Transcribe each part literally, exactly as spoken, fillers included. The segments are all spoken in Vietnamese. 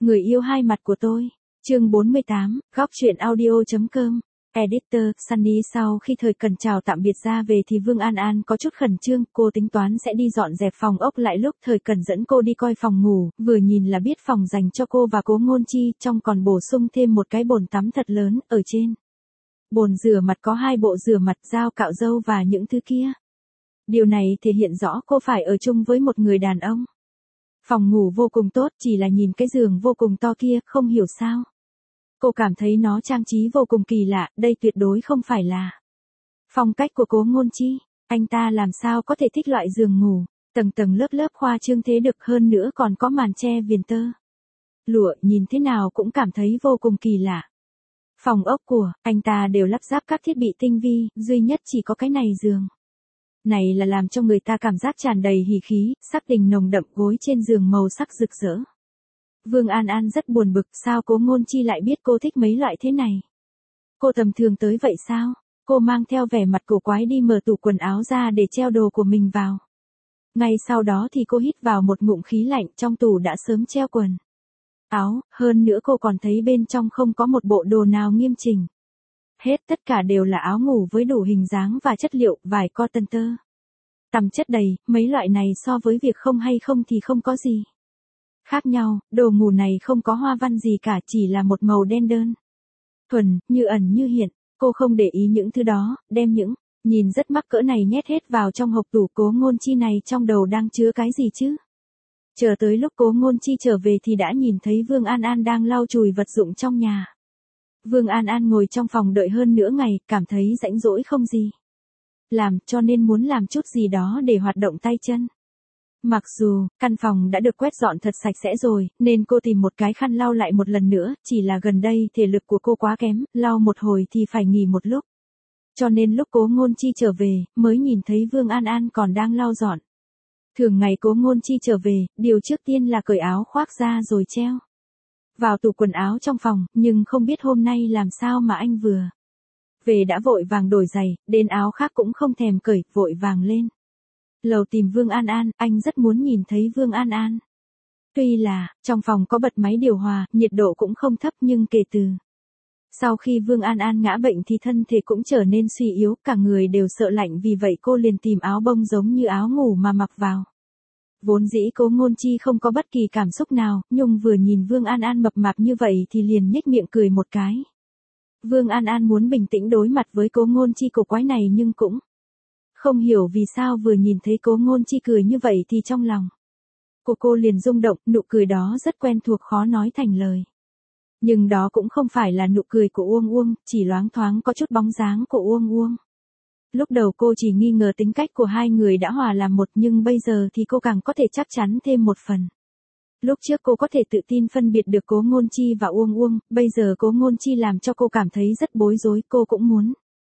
Người yêu hai mặt của tôi. Chương bốn mươi tám, góc truyện audio.com. Editor, Sunny sau khi thời cần chào tạm biệt ra về thì Vương An An có chút khẩn trương, cô tính toán sẽ đi dọn dẹp phòng ốc lại lúc thời cần dẫn cô đi coi phòng ngủ, vừa nhìn là biết phòng dành cho cô và Cố Ngôn Chi, trong còn bổ sung thêm một cái bồn tắm thật lớn, ở trên bồn rửa mặt có hai bộ rửa mặt, dao cạo râu và những thứ kia. Điều này thể hiện rõ cô phải ở chung với một người đàn ông. Phòng ngủ vô cùng tốt, chỉ là nhìn cái giường vô cùng to kia, không hiểu sao. Cô cảm thấy nó trang trí vô cùng kỳ lạ, đây tuyệt đối không phải là phong cách của Cố Ngôn Chi. Anh ta làm sao có thể thích loại giường ngủ, tầng tầng lớp lớp khoa trương thế được, hơn nữa còn có màn che viền tơ lụa, nhìn thế nào cũng cảm thấy vô cùng kỳ lạ. Phòng ốc của anh ta đều lắp ráp các thiết bị tinh vi, duy nhất chỉ có cái này giường này là làm cho người ta cảm giác tràn đầy hỉ khí, sắc tình nồng đậm, gối trên giường màu sắc rực rỡ. Vương An An rất buồn bực, sao Cố Ngôn Chi lại biết cô thích mấy loại thế này? Cô tầm thường tới vậy sao? Cô mang theo vẻ mặt cổ quái đi mở tủ quần áo ra để treo đồ của mình vào. Ngay sau đó thì cô hít vào một ngụm khí lạnh, trong tủ đã sớm treo quần áo, hơn nữa cô còn thấy bên trong không có một bộ đồ nào nghiêm chỉnh. Hết tất cả đều là áo ngủ với đủ hình dáng và chất liệu, vải cotton tơ tằm chất đầy, mấy loại này so với việc không hay không thì không có gì khác nhau, đồ ngủ này không có hoa văn gì cả, chỉ là một màu đen đơn thuần, như ẩn như hiện. Cô không để ý những thứ đó, đem những nhìn rất mắc cỡ này nhét hết vào trong hộp tủ. Cố Ngôn Chi này trong đầu đang chứa cái gì chứ? Chờ tới lúc Cố Ngôn Chi trở về thì đã nhìn thấy Vương An An đang lau chùi vật dụng trong nhà. Vương An An ngồi trong phòng đợi hơn nửa ngày, cảm thấy rãnh rỗi không gì làm, cho nên muốn làm chút gì đó để hoạt động tay chân. Mặc dù, căn phòng đã được quét dọn thật sạch sẽ rồi, nên cô tìm một cái khăn lau lại một lần nữa, chỉ là gần đây thể lực của cô quá kém, lau một hồi thì phải nghỉ một lúc. Cho nên lúc Cố Ngôn Chi trở về, mới nhìn thấy Vương An An còn đang lau dọn. Thường ngày Cố Ngôn Chi trở về, điều trước tiên là cởi áo khoác ra rồi treo vào tủ quần áo trong phòng, nhưng không biết hôm nay làm sao mà anh vừa về đã vội vàng đổi giày, đến áo khác cũng không thèm cởi, vội vàng lên lầu tìm Vương An An. Anh rất muốn nhìn thấy Vương An An. Tuy là, trong phòng có bật máy điều hòa, nhiệt độ cũng không thấp, nhưng kể từ sau khi Vương An An ngã bệnh thì thân thể cũng trở nên suy yếu, cả người đều sợ lạnh, vì vậy cô liền tìm áo bông giống như áo ngủ mà mặc vào. Vốn dĩ Cố Ngôn Chi không có bất kỳ cảm xúc nào, nhưng vừa nhìn Vương An An mập mạp như vậy thì liền nhếch miệng cười một cái. Vương An An muốn bình tĩnh đối mặt với Cố Ngôn Chi cổ quái này, nhưng cũng không hiểu vì sao vừa nhìn thấy Cố Ngôn Chi cười như vậy thì trong lòng của cô liền rung động, nụ cười đó rất quen thuộc, khó nói thành lời. Nhưng đó cũng không phải là nụ cười của Uông Uông, chỉ loáng thoáng có chút bóng dáng của Uông Uông. Lúc đầu cô chỉ nghi ngờ tính cách của hai người đã hòa làm một, nhưng bây giờ thì cô càng có thể chắc chắn thêm một phần. Lúc trước cô có thể tự tin phân biệt được Cố Ngôn Chi và Uông Uông, bây giờ Cố Ngôn Chi làm cho cô cảm thấy rất bối rối, cô cũng muốn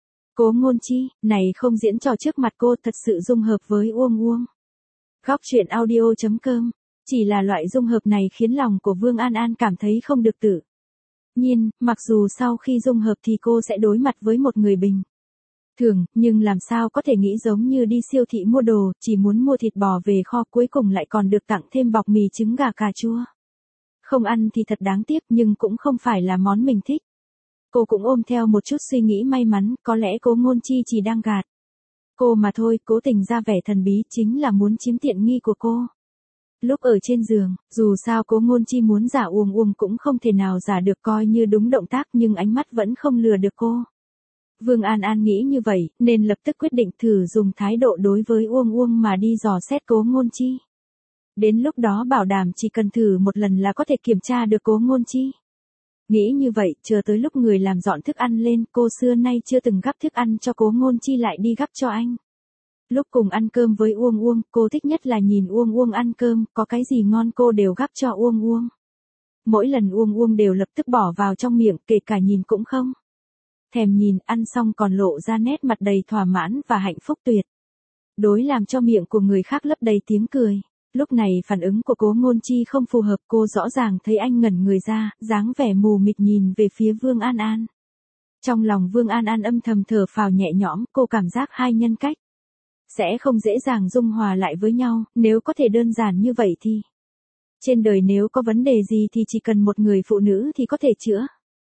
Cố Ngôn Chi này không diễn trò trước mặt cô, thật sự dung hợp với Uông Uông. Góc truyện audio.com. Chỉ là loại dung hợp này khiến lòng của Vương An An cảm thấy không được tự nhiên, mặc dù sau khi dung hợp thì cô sẽ đối mặt với một người bình thường, nhưng làm sao có thể nghĩ giống như đi siêu thị mua đồ, chỉ muốn mua thịt bò về kho, cuối cùng lại còn được tặng thêm bọc mì trứng gà cà chua. Không ăn thì thật đáng tiếc, nhưng cũng không phải là món mình thích. Cô cũng ôm theo một chút suy nghĩ may mắn, có lẽ Cố Ngôn Chi chỉ đang gạt cô mà thôi, cố tình ra vẻ thần bí, chính là muốn chiếm tiện nghi của cô. Lúc ở trên giường, dù sao Cố Ngôn Chi muốn giả Uông Uông cũng không thể nào giả được, coi như đúng động tác, nhưng ánh mắt vẫn không lừa được cô. Vương An An nghĩ như vậy, nên lập tức quyết định thử dùng thái độ đối với Uông Uông mà đi dò xét Cố Ngôn Chi. Đến lúc đó bảo đảm chỉ cần thử một lần là có thể kiểm tra được Cố Ngôn Chi. Nghĩ như vậy, chờ tới lúc người làm dọn thức ăn lên, cô xưa nay chưa từng gắp thức ăn cho Cố Ngôn Chi lại đi gắp cho anh. Lúc cùng ăn cơm với Uông Uông, cô thích nhất là nhìn Uông Uông ăn cơm, có cái gì ngon cô đều gắp cho Uông Uông. Mỗi lần Uông Uông đều lập tức bỏ vào trong miệng, kể cả nhìn cũng không thèm nhìn, ăn xong còn lộ ra nét mặt đầy thỏa mãn và hạnh phúc tuyệt đối, làm cho miệng của người khác lấp đầy tiếng cười. Lúc này phản ứng của Cố Ngôn Chi không phù hợp, cô rõ ràng thấy anh ngẩn người ra, dáng vẻ mù mịt nhìn về phía Vương An An. Trong lòng Vương An An âm thầm thở phào nhẹ nhõm, cô cảm giác hai nhân cách sẽ không dễ dàng dung hòa lại với nhau, nếu có thể đơn giản như vậy thì Trên đời nếu có vấn đề gì thì chỉ cần một người phụ nữ thì có thể chữa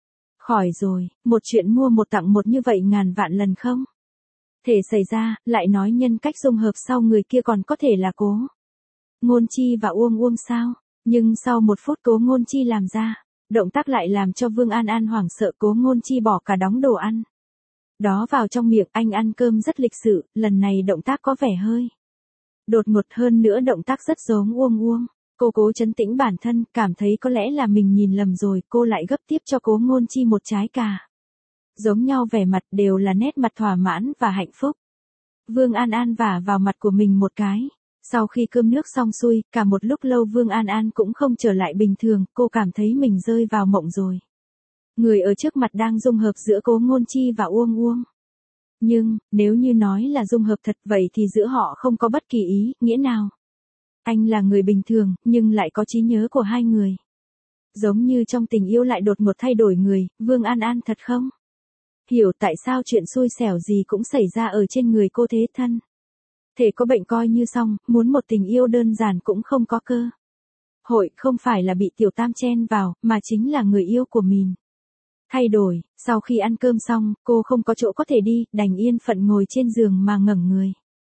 khỏi rồi, một chuyện mua một tặng một như vậy ngàn vạn lần không thể xảy ra, lại nói nhân cách dung hợp sau người kia còn có thể là Cố Ngôn Chi và Uông Uông sao? Nhưng sau một phút Cố Ngôn Chi làm ra, động tác lại làm cho Vương An An hoảng sợ. Cố Ngôn Chi bỏ cả đống đồ ăn đó vào trong miệng. Anh ăn cơm rất lịch sự, lần này động tác có vẻ hơi đột ngột, hơn nữa động tác rất giống Uông Uông. Cô cố trấn tĩnh bản thân, cảm thấy có lẽ là mình nhìn lầm rồi, cô lại gấp tiếp cho Cố Ngôn Chi một trái cà. Giống nhau vẻ mặt, đều là nét mặt thỏa mãn và hạnh phúc. Vương An An vả vào mặt của mình một cái. Sau khi cơm nước xong xuôi, cả một lúc lâu Vương An An cũng không trở lại bình thường, cô cảm thấy mình rơi vào mộng rồi. Người ở trước mặt đang dung hợp giữa Cố Ngôn Chi và Uông Uông. Nhưng, nếu như nói là dung hợp thật vậy thì giữa họ không có bất kỳ ý nghĩa nào. Anh là người bình thường, nhưng lại có trí nhớ của hai người. Giống như trong tình yêu lại đột ngột thay đổi người. Vương An An thật không hiểu tại sao chuyện xui xẻo gì cũng xảy ra ở trên người cô thế thân. Thể có bệnh coi như xong, muốn một tình yêu đơn giản cũng không có cơ hội, không phải là bị tiểu tam chen vào, mà chính là người yêu của mình thay đổi. Sau khi ăn cơm xong, cô không có chỗ có thể đi, đành yên phận ngồi trên giường mà ngẩng người.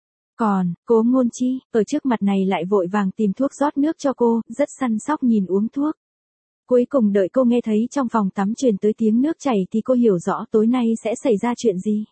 Còn, Cố Ngôn Chi, ở trước mặt này lại vội vàng tìm thuốc rót nước cho cô, rất săn sóc nhìn uống thuốc. Cuối cùng đợi cô nghe thấy trong phòng tắm truyền tới tiếng nước chảy thì cô hiểu rõ tối nay sẽ xảy ra chuyện gì.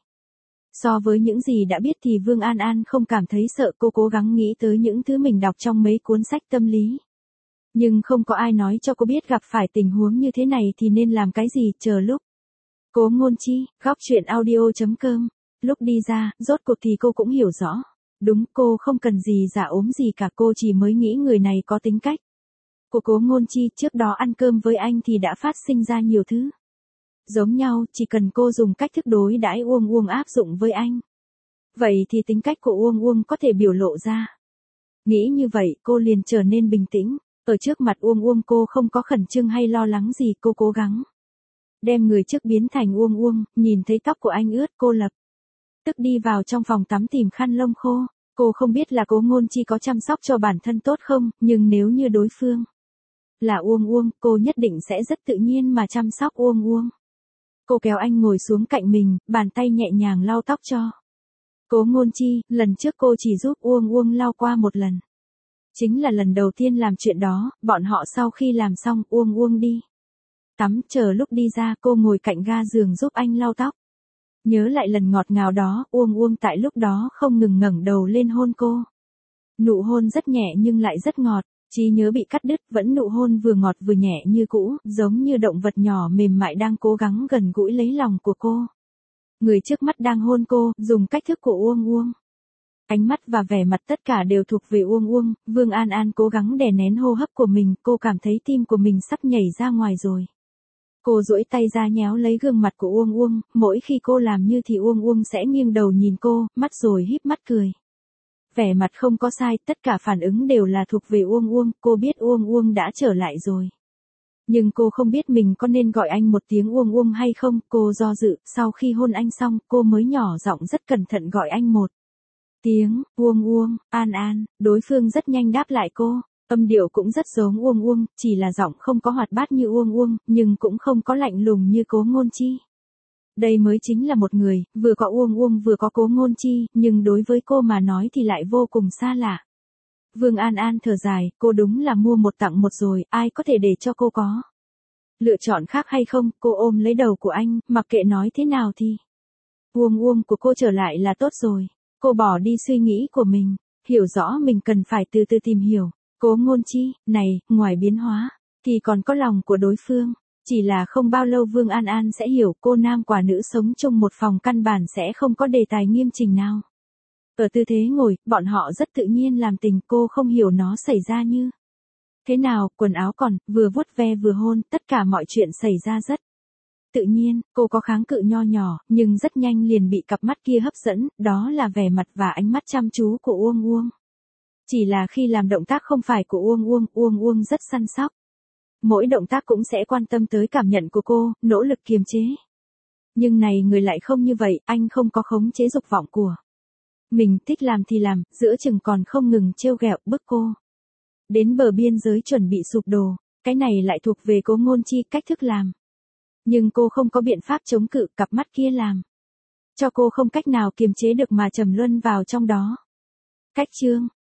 So với những gì đã biết thì Vương An An không cảm thấy sợ, cô cố gắng nghĩ tới những thứ mình đọc trong mấy cuốn sách tâm lý. Nhưng không có ai nói cho cô biết gặp phải tình huống như thế này thì nên làm cái gì, chờ lúc. Cố Ngôn Chi, góc truyện audio chấm com. Lúc đi ra, rốt cuộc thì cô cũng hiểu rõ. Đúng, cô không cần gì giả ốm gì cả, cô chỉ mới nghĩ người này có tính cách của Cố Ngôn Chi. Trước đó ăn cơm với anh thì đã phát sinh ra nhiều thứ giống nhau, chỉ cần cô dùng cách thức đối đãi Uông Uông áp dụng với anh. Vậy thì tính cách của Uông Uông có thể biểu lộ ra. Nghĩ như vậy, cô liền trở nên bình tĩnh. Ở trước mặt Uông Uông cô không có khẩn trương hay lo lắng gì, cô cố gắng đem người trước biến thành Uông Uông. Nhìn thấy tóc của anh ướt, cô lập tức đi vào trong phòng tắm tìm khăn lông khô. Cô không biết là Cố Ngôn Chi có chăm sóc cho bản thân tốt không, nhưng nếu như đối phương là Uông Uông, cô nhất định sẽ rất tự nhiên mà chăm sóc Uông Uông. Cô kéo anh ngồi xuống cạnh mình, bàn tay nhẹ nhàng lau tóc cho Cố Ngôn Chi. Lần trước cô chỉ giúp Uông Uông lau qua một lần. Chính là lần đầu tiên làm chuyện đó. Bọn họ sau khi làm xong, Uông Uông đi tắm, chờ lúc đi ra cô ngồi cạnh ga giường giúp anh lau tóc. Nhớ lại lần ngọt ngào đó, Uông Uông tại lúc đó không ngừng ngẩng đầu lên hôn cô. Nụ hôn rất nhẹ nhưng lại rất ngọt. Trí nhớ bị cắt đứt, vẫn nụ hôn vừa ngọt vừa nhẹ như cũ, giống như động vật nhỏ mềm mại đang cố gắng gần gũi lấy lòng của cô. Người trước mắt đang hôn cô, dùng cách thức của Uông Uông. Ánh mắt và vẻ mặt tất cả đều thuộc về Uông Uông. Vương An An cố gắng đè nén hô hấp của mình, cô cảm thấy tim của mình sắp nhảy ra ngoài rồi. Cô duỗi tay ra nhéo lấy gương mặt của Uông Uông, mỗi khi cô làm như thì Uông Uông sẽ nghiêng đầu nhìn cô, mắt rồi híp mắt cười. Vẻ mặt không có sai, tất cả phản ứng đều là thuộc về Uông Uông, cô biết Uông Uông đã trở lại rồi. Nhưng cô không biết mình có nên gọi anh một tiếng Uông Uông hay không, cô do dự, sau khi hôn anh xong, cô mới nhỏ giọng rất cẩn thận gọi anh một tiếng, Uông Uông, An An. Đối phương rất nhanh đáp lại cô, âm điệu cũng rất giống Uông Uông, chỉ là giọng không có hoạt bát như Uông Uông, nhưng cũng không có lạnh lùng như Cố Ngôn Chi. Đây mới chính là một người, vừa có Uông Uông vừa có Cố Ngôn Chi, nhưng đối với cô mà nói thì lại vô cùng xa lạ. Vương An An thở dài, cô đúng là mua một tặng một rồi, ai có thể để cho cô có lựa chọn khác hay không. Cô ôm lấy đầu của anh, mặc kệ nói thế nào thì Uông Uông của cô trở lại là tốt rồi. Cô bỏ đi suy nghĩ của mình, hiểu rõ mình cần phải từ từ tìm hiểu. Cố Ngôn Chi, này, ngoài biến hóa thì còn có lòng của đối phương. Chỉ là không bao lâu Vương An An sẽ hiểu, cô nam quả nữ sống chung một phòng căn bản sẽ không có đề tài nghiêm chỉnh nào. Ở tư thế ngồi, bọn họ rất tự nhiên làm tình, cô không hiểu nó xảy ra như thế nào, quần áo còn, vừa vuốt ve vừa hôn, tất cả mọi chuyện xảy ra rất tự nhiên. Cô có kháng cự nho nhỏ, nhưng rất nhanh liền bị cặp mắt kia hấp dẫn, đó là vẻ mặt và ánh mắt chăm chú của Uông Uông. Chỉ là khi làm động tác không phải của Uông Uông, Uông Uông rất săn sóc. Mỗi động tác cũng sẽ quan tâm tới cảm nhận của cô, nỗ lực kiềm chế. Nhưng này người lại không như vậy, anh không có khống chế dục vọng của mình, thích làm thì làm, giữa chừng còn không ngừng trêu ghẹo bức cô. Đến bờ biên giới chuẩn bị sụp đổ, cái này lại thuộc về Cố Ngôn Chi cách thức làm. Nhưng cô không có biện pháp chống cự, cặp mắt kia làm cho cô không cách nào kiềm chế được mà trầm luân vào trong đó. Cách chương